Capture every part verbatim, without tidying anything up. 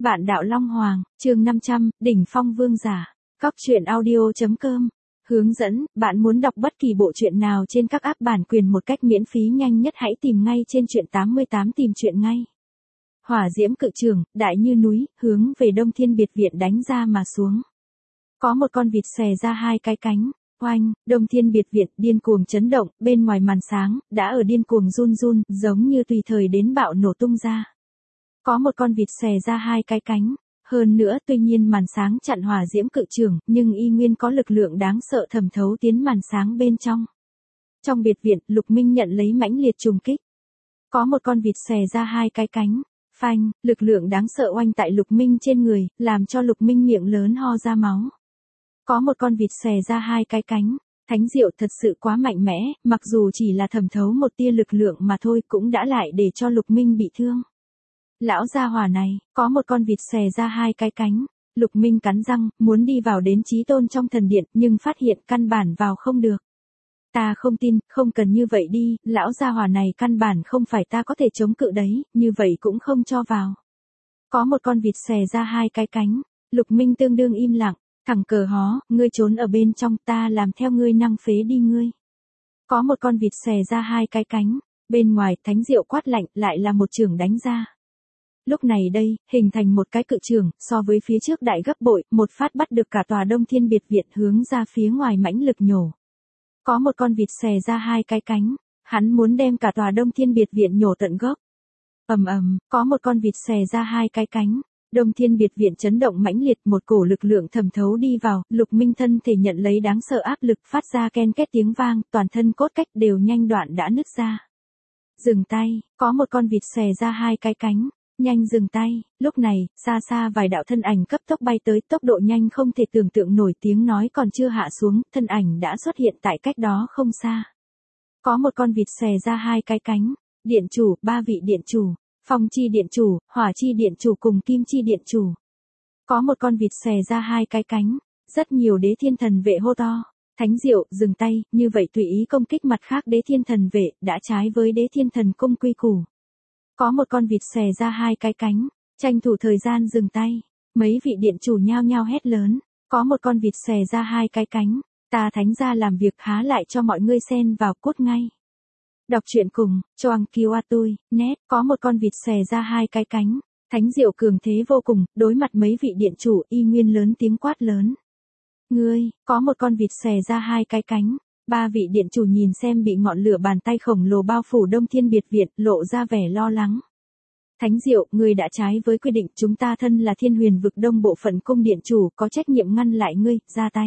Vạn đạo Long Hoàng, chương năm trăm, đỉnh phong vương giả. Cóc truyện audio chấm com. Hướng dẫn, bạn muốn đọc bất kỳ bộ truyện nào trên các app bản quyền một cách miễn phí nhanh nhất hãy tìm ngay trên truyện tám mươi tám tìm truyện ngay. Hỏa diễm cự trường, đại như núi, hướng về Đông Thiên Biệt Viện đánh ra mà xuống. Có một con vịt xè ra hai cái cánh. Oanh, Đông Thiên Biệt Viện điên cuồng chấn động, bên ngoài màn sáng, đã ở điên cuồng run run, giống như tùy thời đến bạo nổ tung ra. Có một con vịt xè ra hai cái cánh. Hơn nữa tuy nhiên màn sáng chặn hỏa diễm cự trường, nhưng y nguyên có lực lượng đáng sợ thẩm thấu tiến màn sáng bên trong. Trong biệt viện, Lục Minh nhận lấy mãnh liệt trùng kích. Có một con vịt xè ra hai cái cánh. Phanh, lực lượng đáng sợ oanh tại Lục Minh trên người, làm cho Lục Minh miệng lớn ho ra máu. Có một con vịt xè ra hai cái cánh. Thánh diệu thật sự quá mạnh mẽ, mặc dù chỉ là thẩm thấu một tia lực lượng mà thôi cũng đã lại để cho Lục Minh bị thương. Lão gia hỏa này, có một con vịt xè ra hai cái cánh. Lục Minh cắn răng, muốn đi vào đến chí tôn trong thần điện, nhưng phát hiện căn bản vào không được. Ta không tin, không cần như vậy đi, lão gia hỏa này căn bản không phải ta có thể chống cự đấy, như vậy cũng không cho vào. Có một con vịt xè ra hai cái cánh. Lục Minh tương đương im lặng, thằng cờ hó, ngươi trốn ở bên trong, ta làm theo ngươi năng phế đi ngươi. Có một con vịt xè ra hai cái cánh. Bên ngoài, thánh diệu quát lạnh, lại là một chưởng đánh ra. Lúc này đây, hình thành một cái cự trường, so với phía trước đại gấp bội, một phát bắt được cả tòa Đông Thiên Biệt Viện hướng ra phía ngoài mãnh lực nhổ. Có một con vịt xè ra hai cái cánh, hắn muốn đem cả tòa Đông Thiên Biệt Viện nhổ tận gốc. Ầm ầm, có một con vịt xè ra hai cái cánh, Đông Thiên Biệt Viện chấn động mãnh liệt, một cổ lực lượng thẩm thấu đi vào, Lục Minh thân thể nhận lấy đáng sợ áp lực phát ra ken két tiếng vang, toàn thân cốt cách đều nhanh đoạn đã nứt ra. Dừng tay, có một con vịt xè ra hai cái cánh. Nhanh dừng tay, lúc này, xa xa vài đạo thân ảnh cấp tốc bay tới, tốc độ nhanh không thể tưởng tượng nổi, tiếng nói còn chưa hạ xuống, thân ảnh đã xuất hiện tại cách đó không xa. Có một con vịt xè ra hai cái cánh, điện chủ, ba vị điện chủ, phong chi điện chủ, hỏa chi điện chủ cùng kim chi điện chủ. Có một con vịt xè ra hai cái cánh, rất nhiều đế thiên thần vệ hô to. Thánh diệu, dừng tay, như vậy tùy ý công kích mặt khác đế thiên thần vệ, đã trái với đế thiên thần cung quy củ. Có một con vịt xè ra hai cái cánh, tranh thủ thời gian dừng tay. Mấy vị điện chủ nhao nhao hét lớn, có một con vịt xè ra hai cái cánh, ta thánh gia làm việc há lại cho mọi ngươi xen vào cốt ngay. Đọc truyện cùng, choang kiêu a tôi, net, có một con vịt xè ra hai cái cánh, thánh diệu cường thế vô cùng, đối mặt mấy vị điện chủ y nguyên lớn tiếng quát lớn. Ngươi, có một con vịt xè ra hai cái cánh. Ba vị điện chủ nhìn xem bị ngọn lửa bàn tay khổng lồ bao phủ Đông Thiên Biệt Viện, lộ ra vẻ lo lắng. Thánh diệu, ngươi đã trái với quy định, chúng ta thân là Thiên Huyền vực Đông bộ phận cung điện chủ, có trách nhiệm ngăn lại ngươi, ra tay.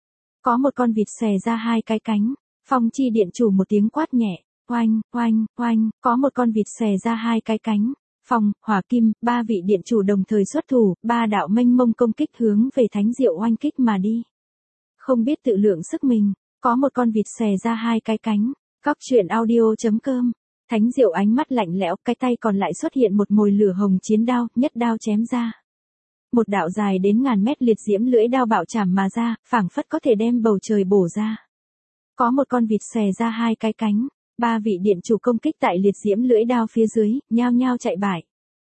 Có một con vịt xè ra hai cái cánh, phong chi điện chủ một tiếng quát nhẹ, oanh, oanh, oanh, có một con vịt xè ra hai cái cánh. Phong, hỏa kim, ba vị điện chủ đồng thời xuất thủ, ba đạo mênh mông công kích hướng về thánh diệu oanh kích mà đi. Không biết tự lượng sức mình. Có một con vịt xè ra hai cái cánh. Cóc truyện audio chấm com. Thánh diệu ánh mắt lạnh lẽo, cái tay còn lại xuất hiện một mồi lửa hồng chiến đao, nhất đao chém ra. Một đạo dài đến ngàn mét liệt diễm lưỡi đao bạo chảm mà ra, phảng phất có thể đem bầu trời bổ ra. Có một con vịt xè ra hai cái cánh. Ba vị điện chủ công kích tại liệt diễm lưỡi đao phía dưới, nhao nhao chạy bại.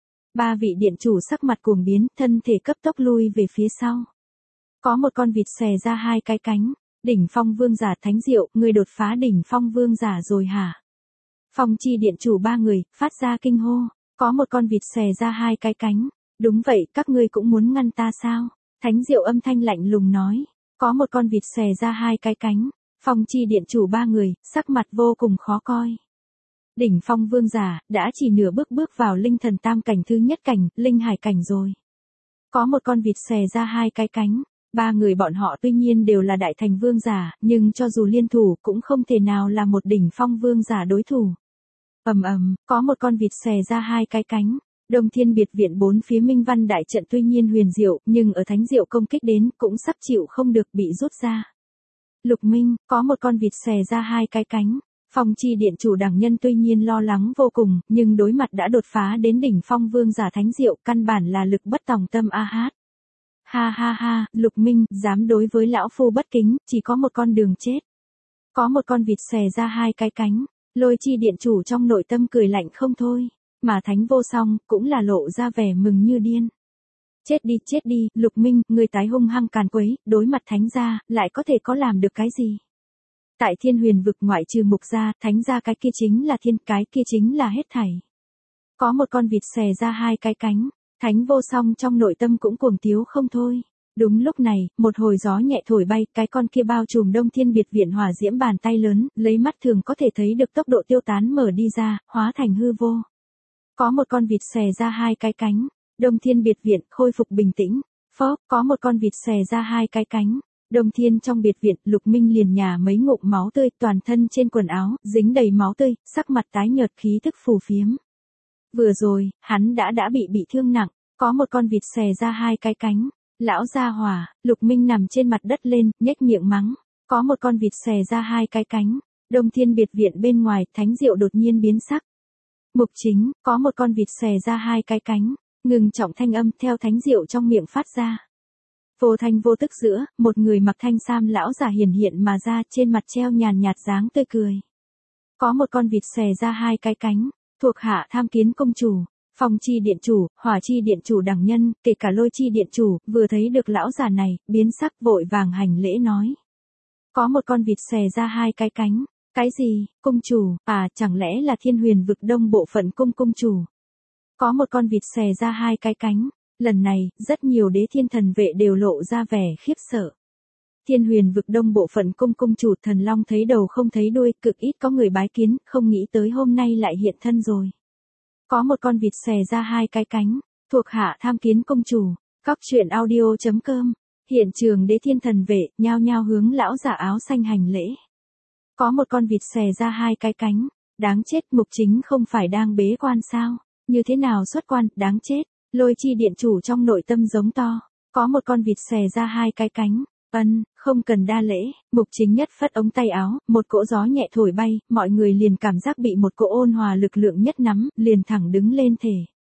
Ba vị điện chủ sắc mặt cuồng biến, thân thể cấp tốc lui về phía sau. Có một con vịt xè ra hai cái cánh. Đỉnh phong vương giả thánh diệu, người đột phá đỉnh phong vương giả rồi hả? Phong chi điện chủ ba người, phát ra kinh hô, có một con vịt xè ra hai cái cánh. Đúng vậy, các ngươi cũng muốn ngăn ta sao? Thánh diệu âm thanh lạnh lùng nói, có một con vịt xè ra hai cái cánh. Phong chi điện chủ ba người, sắc mặt vô cùng khó coi. Đỉnh phong vương giả, đã chỉ nửa bước bước vào linh thần tam cảnh thứ nhất cảnh, linh hải cảnh rồi. Có một con vịt xè ra hai cái cánh. Ba người bọn họ tuy nhiên đều là đại thành vương giả, nhưng cho dù liên thủ cũng không thể nào là một đỉnh phong vương giả đối thủ. Ầm ầm, có một con vịt xè ra hai cái cánh. Đông Thiên Biệt Viện bốn phía minh văn đại trận tuy nhiên huyền diệu, nhưng ở thánh diệu công kích đến cũng sắp chịu không được bị rút ra. Lục Minh, có một con vịt xè ra hai cái cánh. Phong chi điện chủ đẳng nhân tuy nhiên lo lắng vô cùng, nhưng đối mặt đã đột phá đến đỉnh phong vương giả thánh diệu, căn bản là lực bất tòng tâm a hát. Ha ha ha, Lục Minh, dám đối với lão phu bất kính, chỉ có một con đường chết. Có một con vịt xè ra hai cái cánh, Lôi chi điện chủ trong nội tâm cười lạnh không thôi, mà Thánh Vô Song cũng là lộ ra vẻ mừng như điên. Chết đi, chết đi, Lục Minh, người tái hung hăng càn quấy, đối mặt thánh gia, lại có thể có làm được cái gì? Tại Thiên Huyền vực ngoại trừ Mục gia, thánh gia cái kia chính là thiên, cái kia chính là hết thảy. Có một con vịt xè ra hai cái cánh, Thánh Vô Song trong nội tâm cũng cuồng tiếu không thôi. Đúng lúc này, một hồi gió nhẹ thổi bay, cái con kia bao trùm Đông Thiên Biệt Viện hỏa diễm bàn tay lớn, lấy mắt thường có thể thấy được tốc độ tiêu tán mở đi ra, hóa thành hư vô. Có một con vịt xè ra hai cái cánh, Đông Thiên Biệt Viện khôi phục bình tĩnh. Phó, có một con vịt xè ra hai cái cánh. Đông Thiên trong biệt viện, Lục Minh liền nhả mấy ngụm máu tươi, toàn thân trên quần áo dính đầy máu tươi, sắc mặt tái nhợt, khí tức phù phiếm. Vừa rồi, hắn đã đã bị bị thương nặng, có một con vịt xè ra hai cái cánh. Lão gia hỏa, Lục Minh nằm trên mặt đất lên, nhếch miệng mắng, có một con vịt xè ra hai cái cánh. Đông Thiên biệt viện bên ngoài, Thánh Diệu đột nhiên biến sắc. Mục Chính, có một con vịt xè ra hai cái cánh, ngừng trọng thanh âm theo Thánh Diệu trong miệng phát ra. Vô thanh vô tức giữa, một người mặc thanh sam lão giả hiển hiện mà ra, trên mặt treo nhàn nhạt dáng tươi cười. Có một con vịt xè ra hai cái cánh, thuộc hạ Tham Kiến công chủ, Phong chi điện chủ, Hỏa chi điện chủ đẳng nhân, kể cả Lôi chi điện chủ, vừa thấy được lão già này, biến sắc vội vàng hành lễ nói. Có một con vịt xè ra hai cái cánh, cái gì, công chủ, à, chẳng lẽ là Thiên Huyền vực đông bộ phận cung công chủ. Có một con vịt xè ra hai cái cánh, lần này, rất nhiều đế thiên thần vệ đều lộ ra vẻ khiếp sợ. Thiên Huyền vực đông bộ phận cung cung chủ Thần Long thấy đầu không thấy đuôi, cực ít có người bái kiến, không nghĩ tới hôm nay lại hiện thân rồi. Có một con vịt xè ra hai cái cánh, thuộc hạ Tham Kiến công chủ, Cóc Truyện Audio chấm com. Hiện trường đế thiên thần vệ, nhao nhao hướng lão giả áo xanh hành lễ. Có một con vịt xè ra hai cái cánh, đáng chết, Mục Chính không phải đang bế quan sao, như thế nào xuất quan, đáng chết. Lôi chi điện chủ trong nội tâm giống to, có một con vịt xè ra hai cái cánh, ân, không cần đa lễ, Mục Chính nhất phất ống tay áo, một cỗ gió nhẹ thổi bay, mọi người liền cảm giác bị một cỗ ôn hòa lực lượng nhất nắm, liền thẳng đứng lên thể.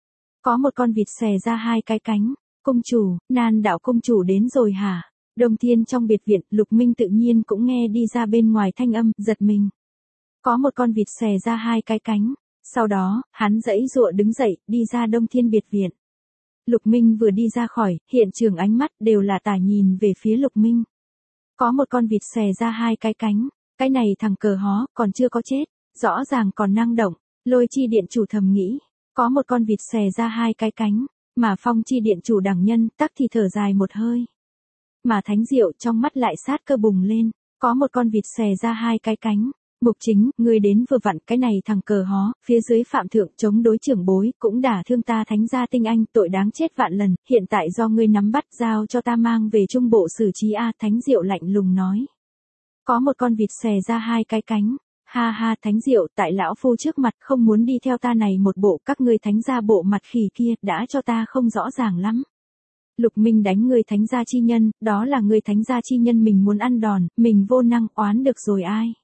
Có một con vịt xè ra hai cái cánh, công chủ, Nan đạo công chủ đến rồi hả? Đông Thiên trong biệt viện, Lục Minh tự nhiên cũng nghe đi ra bên ngoài thanh âm, giật mình. Có một con vịt xè ra hai cái cánh, sau đó, hắn giãy giụa đứng dậy, đi ra Đông Thiên biệt viện. Lục Minh vừa đi ra khỏi, hiện trường ánh mắt đều là tả nhìn về phía Lục Minh. Có một con vịt xè ra hai cái cánh, cái này thằng cờ hó, còn chưa có chết, rõ ràng còn năng động, Lôi chi điện chủ thầm nghĩ. Có một con vịt xè ra hai cái cánh, mà Phong chi điện chủ đẳng nhân tắc thì thở dài một hơi. Mà Thánh Diệu trong mắt lại sát cơ bùng lên, có một con vịt xè ra hai cái cánh. Mục Chính, ngươi đến vừa vặn, cái này thằng cờ hó, phía dưới phạm thượng chống đối trưởng bối, cũng đả thương ta Thánh gia tinh anh, tội đáng chết vạn lần, hiện tại do ngươi nắm bắt, giao cho ta mang về trung bộ xử trí a. Thánh Diệu lạnh lùng nói. Có một con vịt xè ra hai cái cánh, ha ha, Thánh Diệu, tại lão phu trước mặt không muốn đi theo ta này một bộ, các ngươi Thánh gia bộ mặt khỉ kia, đã cho ta không rõ ràng lắm. Lục Minh đánh ngươi Thánh gia chi nhân, đó là ngươi Thánh gia chi nhân mình muốn ăn đòn, mình vô năng oán được rồi ai.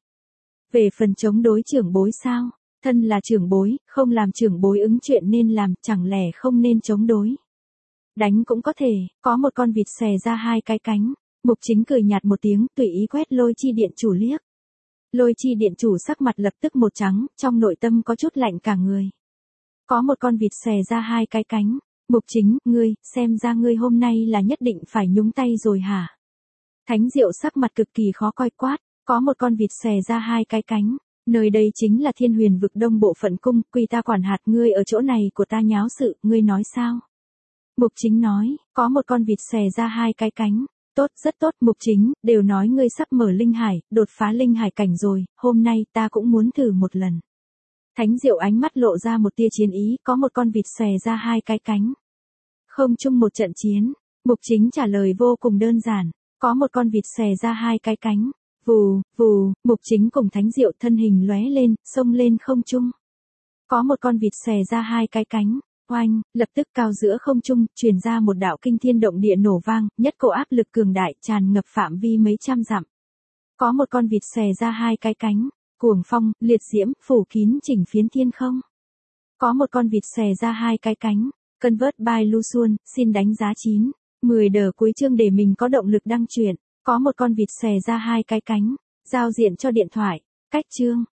Về phần chống đối trưởng bối sao? Thân là trưởng bối, không làm trưởng bối ứng chuyện nên làm, chẳng lẽ không nên chống đối. Đánh cũng có thể, có một con vịt xè ra hai cái cánh. Mục Chính cười nhạt một tiếng, tùy ý quét Lôi chi điện chủ liếc. Lôi chi điện chủ sắc mặt lập tức một trắng, trong nội tâm có chút lạnh cả người. Có một con vịt xè ra hai cái cánh. Mục Chính, ngươi, xem ra ngươi hôm nay là nhất định phải nhúng tay rồi hả? Thánh Diệu sắc mặt cực kỳ khó coi quát. Có một con vịt xè ra hai cái cánh, nơi đây chính là Thiên Huyền vực đông bộ phận cung, quy ta quản hạt, ngươi ở chỗ này của ta nháo sự, ngươi nói sao? Mục Chính nói, có một con vịt xè ra hai cái cánh, tốt, rất tốt, Mục Chính, đều nói ngươi sắp mở linh hải, đột phá linh hải cảnh rồi, hôm nay ta cũng muốn thử một lần. Thánh Diệu ánh mắt lộ ra một tia chiến ý, có một con vịt xè ra hai cái cánh. Không chung một trận chiến, Mục Chính trả lời vô cùng đơn giản, có một con vịt xè ra hai cái cánh. Vù, vù, Mục Chính cùng Thánh Diệu thân hình lóe lên, xông lên không trung. Có một con vịt xè ra hai cái cánh, oanh, lập tức cao giữa không trung, truyền ra một đạo kinh thiên động địa nổ vang, nhất cổ áp lực cường đại tràn ngập phạm vi mấy trăm dặm. Có một con vịt xè ra hai cái cánh, cuồng phong, liệt diễm, phủ kín chỉnh phiến thiên không. Có một con vịt xè ra hai cái cánh, Convert by Luxuan, xin đánh giá chín, mười đờ cuối chương để mình có động lực đăng truyện. Có một con vịt xè ra hai cái cánh, giao diện cho điện thoại, cách chương.